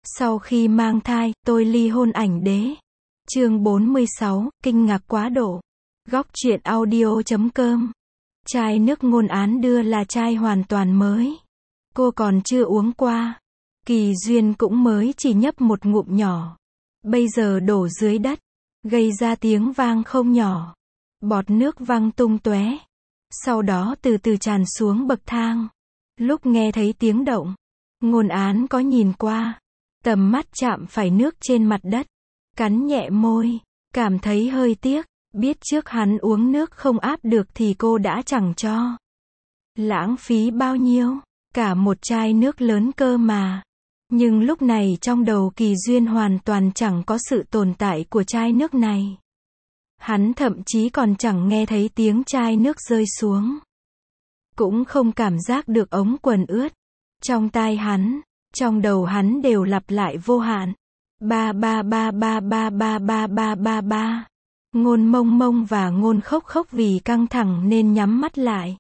Sau khi mang thai, tôi ly hôn ảnh đế. Chương 46, kinh ngạc quá độ. Góc truyện audio.com. Chai nước Ngôn Án đưa là chai hoàn toàn mới. Cô còn chưa uống qua. Kỳ Duyên cũng mới chỉ nhấp một ngụm nhỏ. Bây giờ đổ dưới đất, gây ra tiếng vang không nhỏ. Bọt nước văng tung tóe. Sau đó từ từ tràn xuống bậc thang. Lúc nghe thấy tiếng động, Ngôn Án có nhìn qua. Tầm mắt chạm phải nước trên mặt đất. Cắn nhẹ môi, cảm thấy hơi tiếc. Biết trước hắn uống nước không áp được thì cô đã chẳng cho. Lãng phí bao nhiêu, cả một chai nước lớn cơ mà. Nhưng lúc này trong đầu Kỳ Duyên hoàn toàn chẳng có sự tồn tại của chai nước này. Hắn thậm chí còn chẳng nghe thấy tiếng chai nước rơi xuống. Cũng không cảm giác được ống quần ướt. Trong tai hắn, trong đầu hắn đều lặp lại vô hạn. Ba ba ba ba ba ba ba ba ba ba. Ngôn Mông Mông và Ngôn Khốc Khốc vì căng thẳng nên nhắm mắt lại.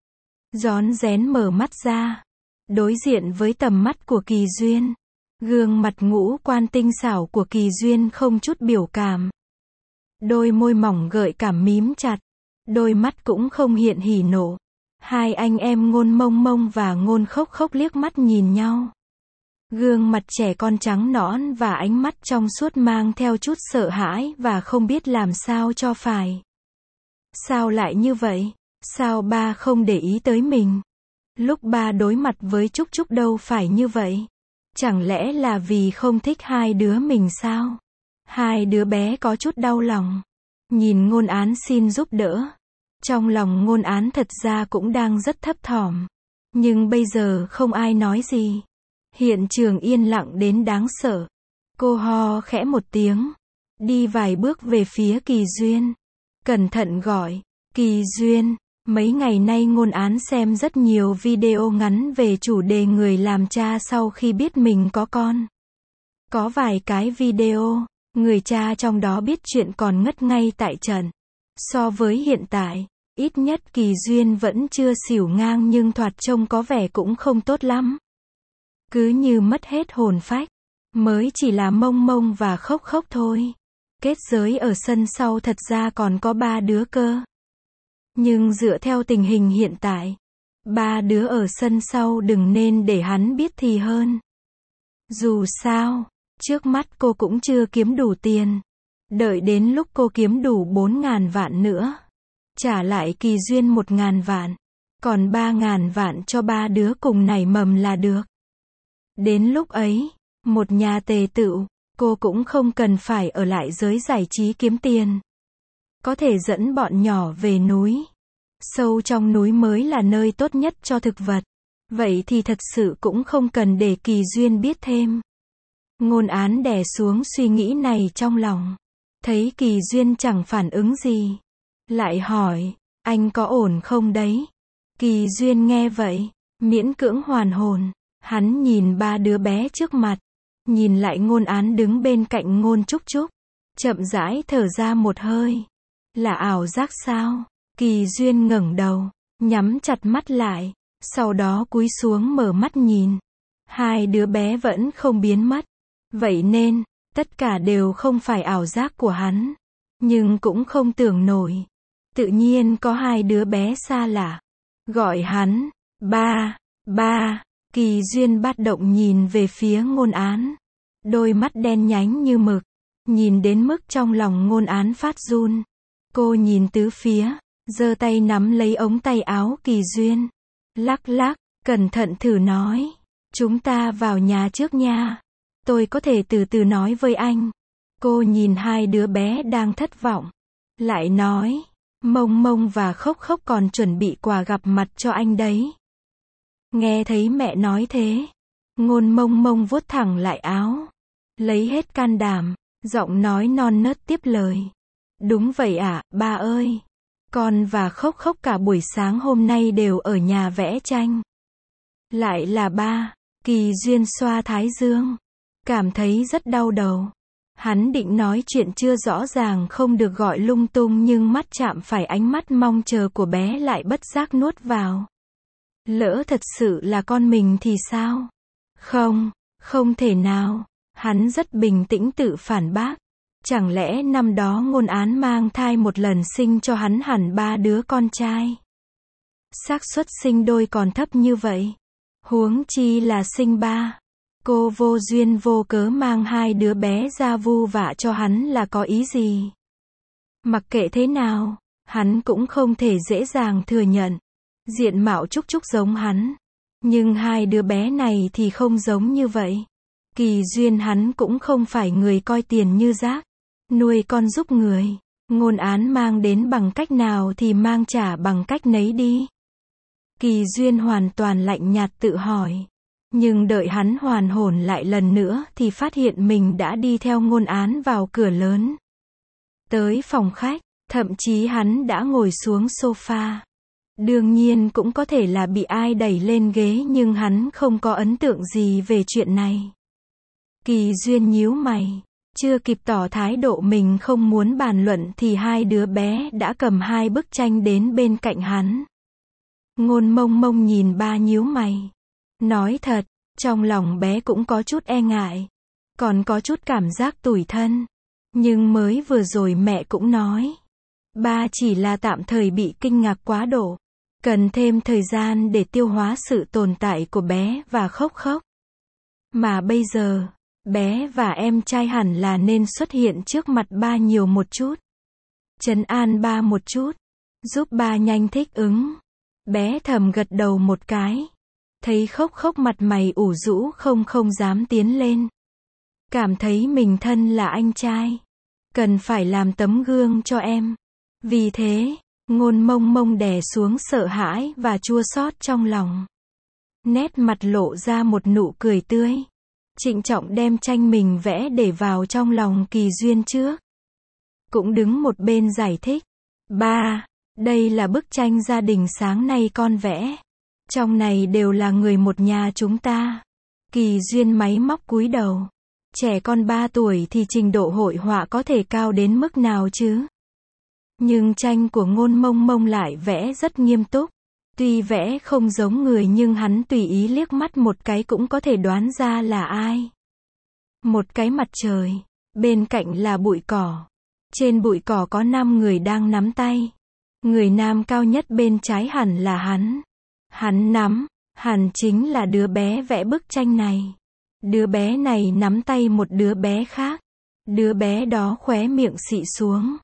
Rón rén mở mắt ra. Đối diện với tầm mắt của Kỳ Duyên. Gương mặt ngũ quan tinh xảo của Kỳ Duyên không chút biểu cảm. Đôi môi mỏng gợi cảm mím chặt. Đôi mắt cũng không hiện hỉ nộ. Hai anh em Ngôn Mông Mông và Ngôn Khốc Khốc liếc mắt nhìn nhau. Gương mặt trẻ con trắng nõn và ánh mắt trong suốt mang theo chút sợ hãi và không biết làm sao cho phải. Sao lại như vậy? Sao ba không để ý tới mình? Lúc ba đối mặt với Trúc Trúc đâu phải như vậy. Chẳng lẽ là vì không thích hai đứa mình sao? Hai đứa bé có chút đau lòng. Nhìn Ngôn Án xin giúp đỡ. Trong lòng Ngôn Án thật ra cũng đang rất thấp thỏm. Nhưng bây giờ không ai nói gì. Hiện trường yên lặng đến đáng sợ. Cô ho khẽ một tiếng. Đi vài bước về phía Kỳ Duyên. Cẩn thận gọi. Kỳ Duyên. Mấy ngày nay Ngôn Án xem rất nhiều video ngắn về chủ đề người làm cha sau khi biết mình có con. Có vài cái video, người cha trong đó biết chuyện còn ngất ngay tại trận. So với hiện tại, ít nhất Kỳ Duyên vẫn chưa xỉu ngang nhưng thoạt trông có vẻ cũng không tốt lắm. Cứ như mất hết hồn phách. Mới chỉ là Mông Mông và Khốc Khốc thôi. Kết giới ở sân sau thật ra còn có 3 đứa cơ. Nhưng dựa theo tình hình hiện tại, 3 đứa ở sân sau đừng nên để hắn biết thì hơn. Dù sao, trước mắt cô cũng chưa kiếm đủ tiền. Đợi đến lúc cô kiếm đủ 4.000 vạn nữa, trả lại Kỳ Duyên 1.000 vạn. Còn 3.000 vạn cho 3 đứa cùng nảy mầm là được. Đến lúc ấy, một nhà tề tựu, cô cũng không cần phải ở lại giới giải trí kiếm tiền. Có thể dẫn bọn nhỏ về núi. Sâu trong núi mới là nơi tốt nhất cho thực vật. Vậy thì thật sự cũng không cần để Kỳ Duyên biết thêm. Ngôn Án đè xuống suy nghĩ này trong lòng. Thấy Kỳ Duyên chẳng phản ứng gì. Lại hỏi, anh có ổn không đấy? Kỳ Duyên nghe vậy, miễn cưỡng hoàn hồn. Hắn nhìn 3 đứa bé trước mặt. Nhìn lại Ngôn Án đứng bên cạnh Ngôn Trúc Trúc. Chậm rãi thở ra một hơi. Là ảo giác sao? Kỳ Duyên ngẩng đầu, nhắm chặt mắt lại. Sau đó cúi xuống mở mắt nhìn. Hai đứa bé vẫn không biến mất. Vậy nên, tất cả đều không phải ảo giác của hắn. Nhưng cũng không tưởng nổi. Tự nhiên có 2 đứa bé xa lạ. Gọi hắn, ba, ba. Kỳ Duyên bát động nhìn về phía Ngôn Án. Đôi mắt đen nhánh như mực. Nhìn đến mức trong lòng Ngôn Án phát run. Cô nhìn tứ phía, giơ tay nắm lấy ống tay áo Kỳ Duyên. Lắc lắc, cẩn thận thử nói. Chúng ta vào nhà trước nha. Tôi có thể từ từ nói với anh. Cô nhìn 2 đứa bé đang thất vọng. Lại nói, Mông Mông và Khốc Khốc còn chuẩn bị quà gặp mặt cho anh đấy. Nghe thấy mẹ nói thế, Ngôn Mông Mông vuốt thẳng lại áo. Lấy hết can đảm, giọng nói non nớt tiếp lời. Đúng vậy ạ, ba ơi. Con và Khốc Khốc cả buổi sáng hôm nay đều ở nhà vẽ tranh. Lại là ba. Kỳ Duyên xoa thái dương. Cảm thấy rất đau đầu. Hắn định nói chuyện chưa rõ ràng không được gọi lung tung nhưng mắt chạm phải ánh mắt mong chờ của bé lại bất giác nuốt vào. Lỡ thật sự là con mình thì sao? Không, không thể nào. Hắn rất bình tĩnh tự phản bác. Chẳng lẽ năm đó Ngôn Án mang thai một lần sinh cho hắn hẳn 3 đứa con trai? Xác suất sinh đôi còn thấp như vậy. Huống chi là sinh 3. Cô vô duyên vô cớ mang 2 đứa bé ra vu vạ cho hắn là có ý gì? Mặc kệ thế nào, hắn cũng không thể dễ dàng thừa nhận. Diện mạo Trúc Trúc giống hắn. Nhưng 2 đứa bé này thì không giống như vậy. Kỳ Duyên hắn cũng không phải người coi tiền như rác. Nuôi con giúp người. Ngôn Án mang đến bằng cách nào thì mang trả bằng cách nấy đi. Kỳ Duyên hoàn toàn lạnh nhạt tự hỏi. Nhưng đợi hắn hoàn hồn lại lần nữa thì phát hiện mình đã đi theo Ngôn Án vào cửa lớn. Tới phòng khách, thậm chí hắn đã ngồi xuống sofa. Đương nhiên cũng có thể là bị ai đẩy lên ghế nhưng hắn không có ấn tượng gì về chuyện này. Kỳ Duyên nhíu mày. Chưa kịp tỏ thái độ mình không muốn bàn luận thì 2 đứa bé đã cầm 2 bức tranh đến bên cạnh hắn. Ngôn Mông Mông nhìn ba nhíu mày. Nói thật, trong lòng bé cũng có chút e ngại. Còn có chút cảm giác tủi thân. Nhưng mới vừa rồi mẹ cũng nói. Ba chỉ là tạm thời bị kinh ngạc quá độ. Cần thêm thời gian để tiêu hóa sự tồn tại của bé và Khốc Khốc. Mà bây giờ, bé và em trai hẳn là nên xuất hiện trước mặt ba nhiều một chút. Trấn an ba một chút. Giúp ba nhanh thích ứng. Bé thầm gật đầu một cái. Thấy Khốc Khốc mặt mày ủ rũ không dám tiến lên. Cảm thấy mình thân là anh trai. Cần phải làm tấm gương cho em. Vì thế, Ngôn Mông Mông đè xuống sợ hãi và chua xót trong lòng. Nét mặt lộ ra một nụ cười tươi. Trịnh trọng đem tranh mình vẽ để vào trong lòng Kỳ Duyên trước. Cũng đứng một bên giải thích. Ba, đây là bức tranh gia đình sáng nay con vẽ. Trong này đều là người một nhà chúng ta. Kỳ Duyên máy móc cúi đầu. Trẻ con 3 tuổi thì trình độ hội họa có thể cao đến mức nào chứ? Nhưng tranh của Ngôn Mông Mông lại vẽ rất nghiêm túc. Tuy vẽ không giống người nhưng hắn tùy ý liếc mắt một cái cũng có thể đoán ra là ai. Một cái mặt trời. Bên cạnh là bụi cỏ. Trên bụi cỏ có 5 người đang nắm tay. Người nam cao nhất bên trái hẳn là hắn. Hắn nắm, hẳn chính là đứa bé vẽ bức tranh này. Đứa bé này nắm tay một đứa bé khác. Đứa bé đó khóe miệng xị xuống.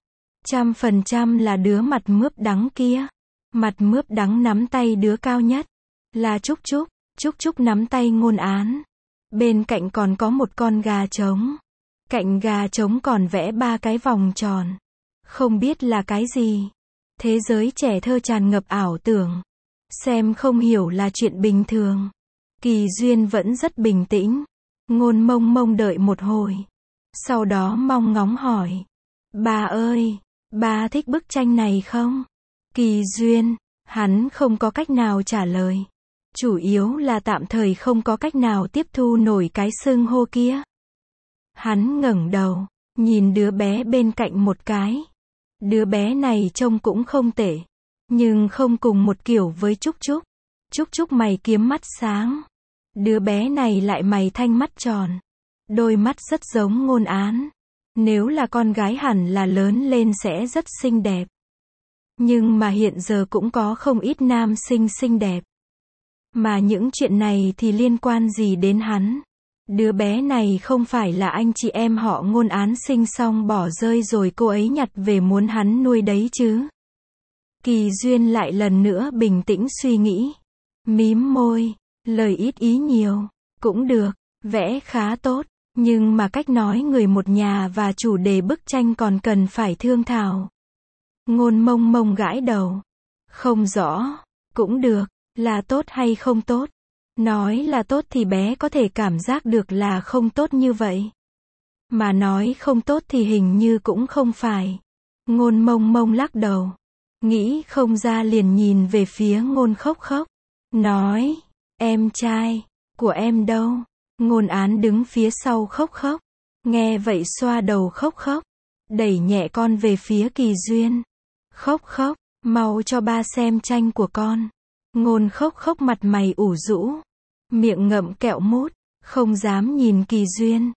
100% là đứa mặt mướp đắng kia. Mặt mướp đắng nắm tay đứa cao nhất. Là Trúc Trúc. Trúc Trúc nắm tay Ngôn Án. Bên cạnh còn có một con gà trống. Cạnh gà trống còn vẽ 3 cái vòng tròn. Không biết là cái gì. Thế giới trẻ thơ tràn ngập ảo tưởng. Xem không hiểu là chuyện bình thường. Kỳ Duyên vẫn rất bình tĩnh. Ngôn Mông Mông đợi một hồi. Sau đó mong ngóng hỏi. Bà ơi, bà thích bức tranh này không? Kỳ Duyên, hắn không có cách nào trả lời. Chủ yếu là tạm thời không có cách nào tiếp thu nổi cái xưng hô kia. Hắn ngẩng đầu, nhìn đứa bé bên cạnh một cái. Đứa bé này trông cũng không tệ. Nhưng không cùng một kiểu với Trúc Trúc. Trúc Trúc mày kiếm mắt sáng. Đứa bé này lại mày thanh mắt tròn. Đôi mắt rất giống Ngôn Án. Nếu là con gái hẳn là lớn lên sẽ rất xinh đẹp. Nhưng mà hiện giờ cũng có không ít nam sinh xinh đẹp. Mà những chuyện này thì liên quan gì đến hắn? Đứa bé này không phải là anh chị em họ Ngôn Án sinh xong bỏ rơi rồi cô ấy nhặt về muốn hắn nuôi đấy chứ? Kỳ Duyên lại lần nữa bình tĩnh suy nghĩ. Mím môi, lời ít ý nhiều. Cũng được, vẽ khá tốt. Nhưng mà cách nói người một nhà và chủ đề bức tranh còn cần phải thương thảo. Ngôn Mông Mông gãi đầu. Không rõ. Cũng được. Là tốt hay không tốt? Nói là tốt thì bé có thể cảm giác được là không tốt như vậy. Mà nói không tốt thì hình như cũng không phải. Ngôn Mông Mông lắc đầu. Nghĩ không ra liền nhìn về phía Ngôn Khốc Khốc. Nói. Em trai. Của em đâu? Ngôn Án đứng phía sau Khốc Khốc. Nghe vậy xoa đầu Khốc Khốc. Đẩy nhẹ con về phía Kỳ Duyên. Khốc Khốc, mau cho ba xem tranh của con. Ngôn Khốc Khốc mặt mày ủ rũ. Miệng ngậm kẹo mút. Không dám nhìn Kỳ Duyên.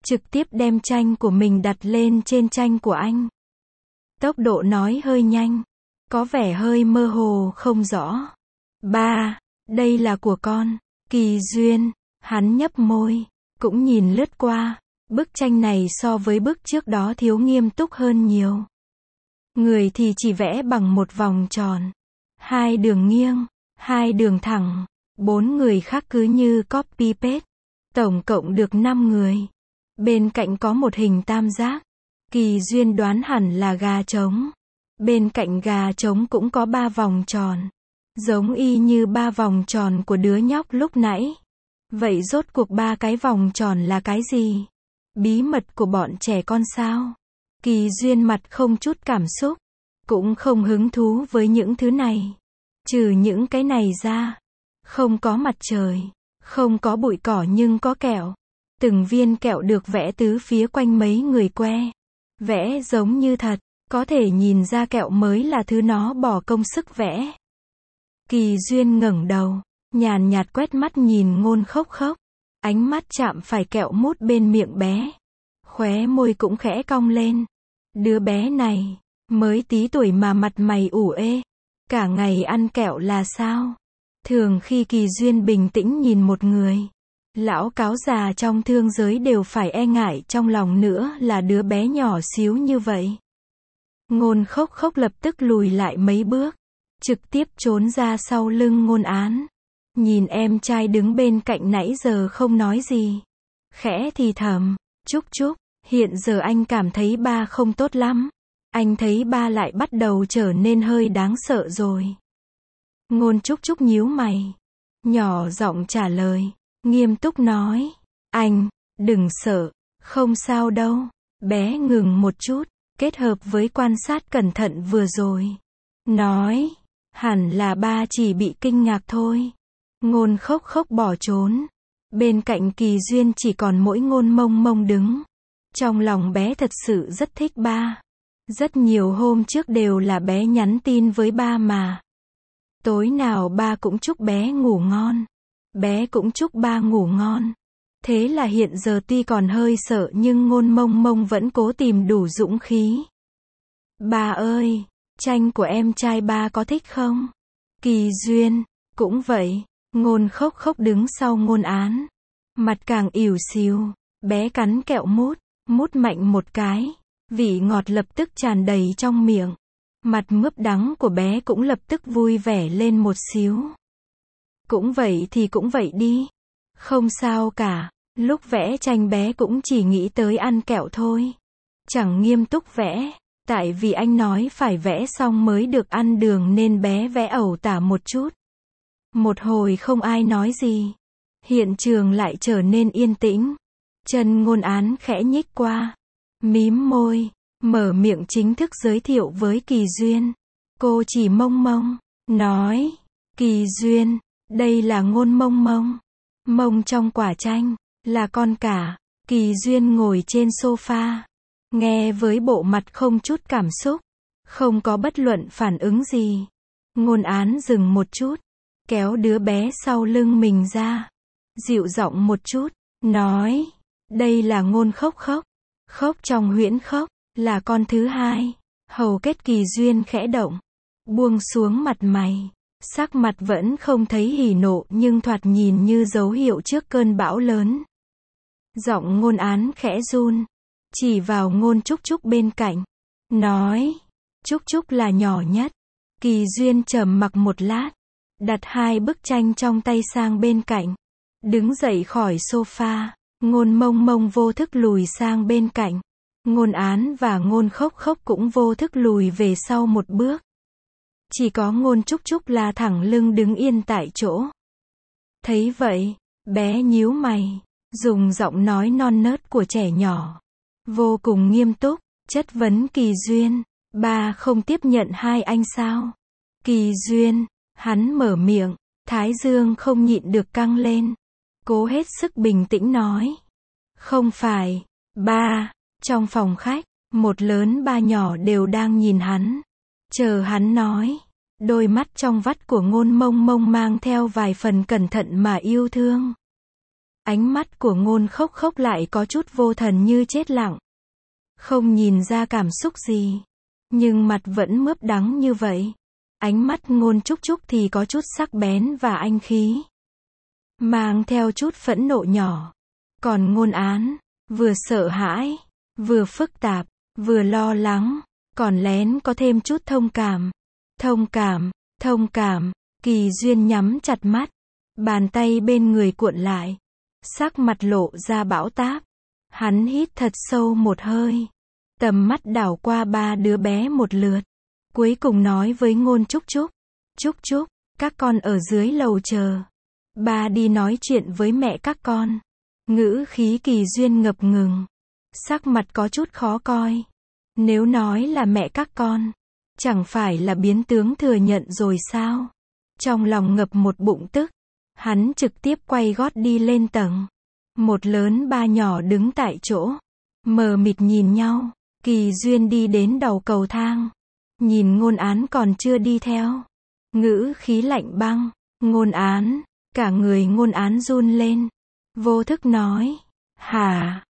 trực tiếp đem tranh của mình đặt lên trên tranh của anh. Tốc độ nói hơi nhanh, có vẻ hơi mơ hồ không rõ. Ba, đây là của con. Kỳ Duyên, hắn nhấp môi, cũng nhìn lướt qua. Bức tranh này so với bức trước đó thiếu nghiêm túc hơn nhiều. Người thì chỉ vẽ bằng một vòng tròn, 2 đường nghiêng, 2 đường thẳng. 4 người khác cứ như copy paste. Tổng cộng được 5 người. Bên cạnh có một hình tam giác. Kỳ Duyên đoán hẳn là gà trống. Bên cạnh gà trống cũng có 3 vòng tròn. Giống y như 3 vòng tròn của đứa nhóc lúc nãy. Vậy rốt cuộc 3 cái vòng tròn là cái gì? Bí mật của bọn trẻ con sao? Kỳ Duyên mặt không chút cảm xúc. Cũng không hứng thú với những thứ này. Trừ những cái này ra. Không có mặt trời. Không có bụi cỏ nhưng có kẹo. Từng viên kẹo được vẽ tứ phía quanh mấy người que. Vẽ giống như thật. Có thể nhìn ra kẹo mới là thứ nó bỏ công sức vẽ. Kỳ Duyên ngẩng đầu, nhàn nhạt quét mắt nhìn Ngôn Khốc Khốc. Ánh mắt chạm phải kẹo mút bên miệng bé. Khóe môi cũng khẽ cong lên. Đứa bé này, mới tí tuổi mà mặt mày ủ ê. Cả ngày ăn kẹo là sao? Thường khi Kỳ Duyên bình tĩnh nhìn một người, lão cáo già trong thương giới đều phải e ngại trong lòng nữa là đứa bé nhỏ xíu như vậy. Ngôn Khốc Khốc lập tức lùi lại mấy bước, trực tiếp trốn ra sau lưng Ngôn Án. Nhìn em trai đứng bên cạnh nãy giờ không nói gì. Khẽ thì thầm, Trúc Trúc, hiện giờ anh cảm thấy ba không tốt lắm. Anh thấy ba lại bắt đầu trở nên hơi đáng sợ rồi. Ngôn Trúc Trúc nhíu mày, nhỏ giọng trả lời, nghiêm túc nói, anh, đừng sợ, không sao đâu. Bé ngừng một chút, kết hợp với quan sát cẩn thận vừa rồi. Nói, hẳn là ba chỉ bị kinh ngạc thôi. Ngôn Khốc Khốc bỏ trốn. Bên cạnh Kỳ Duyên chỉ còn mỗi Ngôn Mông Mông đứng. Trong lòng bé thật sự rất thích ba. Rất nhiều hôm trước đều là bé nhắn tin với ba mà. Tối nào ba cũng chúc bé ngủ ngon. Bé cũng chúc ba ngủ ngon. Thế là hiện giờ tuy còn hơi sợ nhưng Ngôn Mông Mông vẫn cố tìm đủ dũng khí. Ba ơi, tranh của em trai ba có thích không? Kỳ Duyên, cũng vậy. Ngôn Khốc Khốc đứng sau Ngôn Án. Mặt càng ỉu xìu. Bé cắn kẹo mút. Mút mạnh một cái. Vị ngọt lập tức tràn đầy trong miệng. Mặt mướp đắng của bé cũng lập tức vui vẻ lên một xíu. Cũng vậy thì cũng vậy đi. Không sao cả. Lúc vẽ tranh bé cũng chỉ nghĩ tới ăn kẹo thôi. Chẳng nghiêm túc vẽ. Tại vì anh nói phải vẽ xong mới được ăn đường nên bé vẽ ẩu tả một chút. Một hồi không ai nói gì. Hiện trường lại trở nên yên tĩnh. Chân Ngôn Án khẽ nhích qua. Mím môi. Mở miệng chính thức giới thiệu với Kỳ Duyên. Cô chỉ Mông Mông. Nói. Kỳ Duyên. Đây là Ngôn Mông Mông. Mông trong quả tranh. Là con cả. Kỳ Duyên ngồi trên sofa. Nghe với bộ mặt không chút cảm xúc. Không có bất luận phản ứng gì. Ngôn Án dừng một chút. Kéo đứa bé sau lưng mình ra. Dịu giọng một chút. Nói. Đây là Ngôn Khốc Khốc. Khốc trong huyễn khốc. Là con thứ hai. Hầu kết Kỳ Duyên khẽ động. Buông xuống mặt mày. Sắc mặt vẫn không thấy hỉ nộ nhưng thoạt nhìn như dấu hiệu trước cơn bão lớn. Giọng Ngôn Án khẽ run. Chỉ vào Ngôn Trúc Trúc bên cạnh. Nói. Trúc Trúc là nhỏ nhất. Kỳ Duyên trầm mặc một lát. Đặt 2 bức tranh trong tay sang bên cạnh. Đứng dậy khỏi sofa. Ngôn Mông Mông vô thức lùi sang bên cạnh. Ngôn Án và Ngôn Khốc Khốc cũng vô thức lùi về sau một bước. Chỉ có Ngôn Trúc Trúc là thẳng lưng đứng yên tại chỗ. Thấy vậy, bé nhíu mày, dùng giọng nói non nớt của trẻ nhỏ. Vô cùng nghiêm túc, chất vấn Kỳ Duyên. Ba không tiếp nhận hai anh sao? Kỳ Duyên, hắn mở miệng, thái dương không nhịn được căng lên. Cố hết sức bình tĩnh nói. Không phải, ba. Trong phòng khách, một lớn ba nhỏ đều đang nhìn hắn. Chờ hắn nói. Đôi mắt trong vắt của Ngôn Mông Mông mang theo vài phần cẩn thận mà yêu thương. Ánh mắt của Ngôn Khốc Khốc lại có chút vô thần như chết lặng. Không nhìn ra cảm xúc gì. Nhưng mặt vẫn mướp đắng như vậy. Ánh mắt Ngôn Trúc Trúc thì có chút sắc bén và anh khí. Mang theo chút phẫn nộ nhỏ. Còn Ngôn Án, vừa sợ hãi, vừa phức tạp, vừa lo lắng, còn lén có thêm chút thông cảm. Thông cảm, Kỳ Duyên nhắm chặt mắt. Bàn tay bên người cuộn lại. Sắc mặt lộ ra bão táp. Hắn hít thật sâu một hơi. Tầm mắt đảo qua ba đứa bé một lượt. Cuối cùng nói với Ngôn Trúc Trúc. Trúc Trúc, các con ở dưới lầu chờ. Ba đi nói chuyện với mẹ các con. Ngữ khí Kỳ Duyên ngập ngừng. Sắc mặt có chút khó coi. Nếu nói là mẹ các con, chẳng phải là biến tướng thừa nhận rồi sao? Trong lòng ngập một bụng tức. Hắn trực tiếp quay gót đi lên tầng. Một lớn ba nhỏ đứng tại chỗ. Mờ mịt nhìn nhau. Kỳ Duyên đi đến đầu cầu thang. Nhìn Ngôn Án còn chưa đi theo. Ngữ khí lạnh băng. Ngôn Án. Cả người Ngôn Án run lên. Vô thức nói. Hả?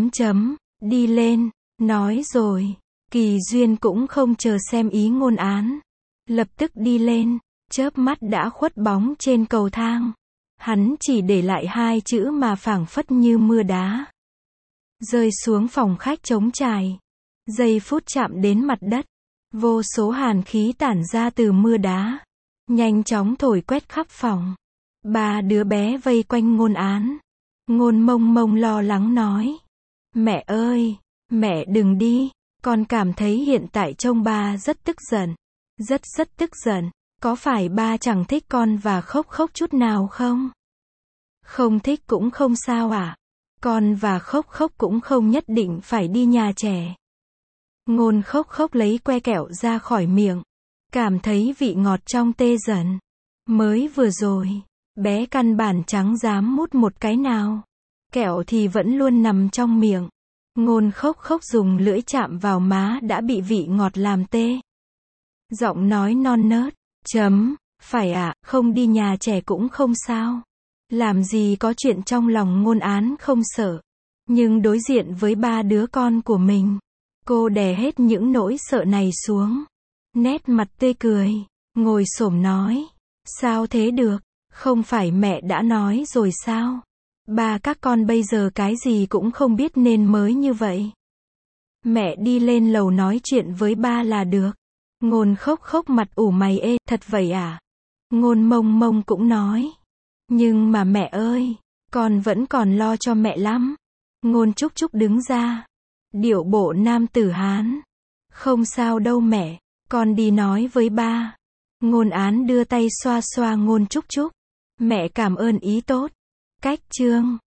Đi lên. Nói rồi. Kỳ Duyên cũng không chờ xem ý Ngôn Án. Lập tức đi lên. Chớp mắt đã khuất bóng trên cầu thang. Hắn chỉ để lại hai chữ mà phảng phất như mưa đá. Rơi xuống phòng khách trống trải. Giây phút chạm đến mặt đất. Vô số hàn khí tản ra từ mưa đá. Nhanh chóng thổi quét khắp phòng. Ba đứa bé vây quanh Ngôn Án. Ngôn Mông Mông lo lắng nói. Mẹ ơi, mẹ đừng đi. Con cảm thấy hiện tại trông ba rất tức giận. Rất tức giận. Có phải ba chẳng thích con và Khốc Khốc chút nào không? Không thích cũng không sao à? Con và Khốc Khốc cũng không nhất định phải đi nhà trẻ. Ngôn Khốc Khốc lấy que kẹo ra khỏi miệng. Cảm thấy vị ngọt trong tê dần. Mới vừa rồi, bé căn bản chẳng dám mút một cái nào. Kẹo thì vẫn luôn nằm trong miệng. Ngôn Khốc Khốc dùng lưỡi chạm vào má đã bị vị ngọt làm tê. Giọng nói non nớt. Phải ạ, không đi nhà trẻ cũng không sao. Làm gì có chuyện trong lòng Ngôn Án không sợ. Nhưng đối diện với ba đứa con của mình, cô đè hết những nỗi sợ này xuống. Nét mặt tươi cười, ngồi xổm nói. Sao thế được, không phải mẹ đã nói rồi sao? Ba các con bây giờ cái gì cũng không biết nên mới như vậy. Mẹ đi lên lầu nói chuyện với ba là được. Ngôn Khốc Khốc mặt ủ mày ê, thật vậy à? Ngôn Mông Mông cũng nói. Nhưng mà mẹ ơi, con vẫn còn lo cho mẹ lắm. Ngôn Trúc Trúc đứng ra. Điệu bộ nam tử Hán. Không sao đâu mẹ, con đi nói với ba. Ngôn Án đưa tay xoa xoa Ngôn Trúc Trúc. Mẹ cảm ơn ý tốt. Cách chương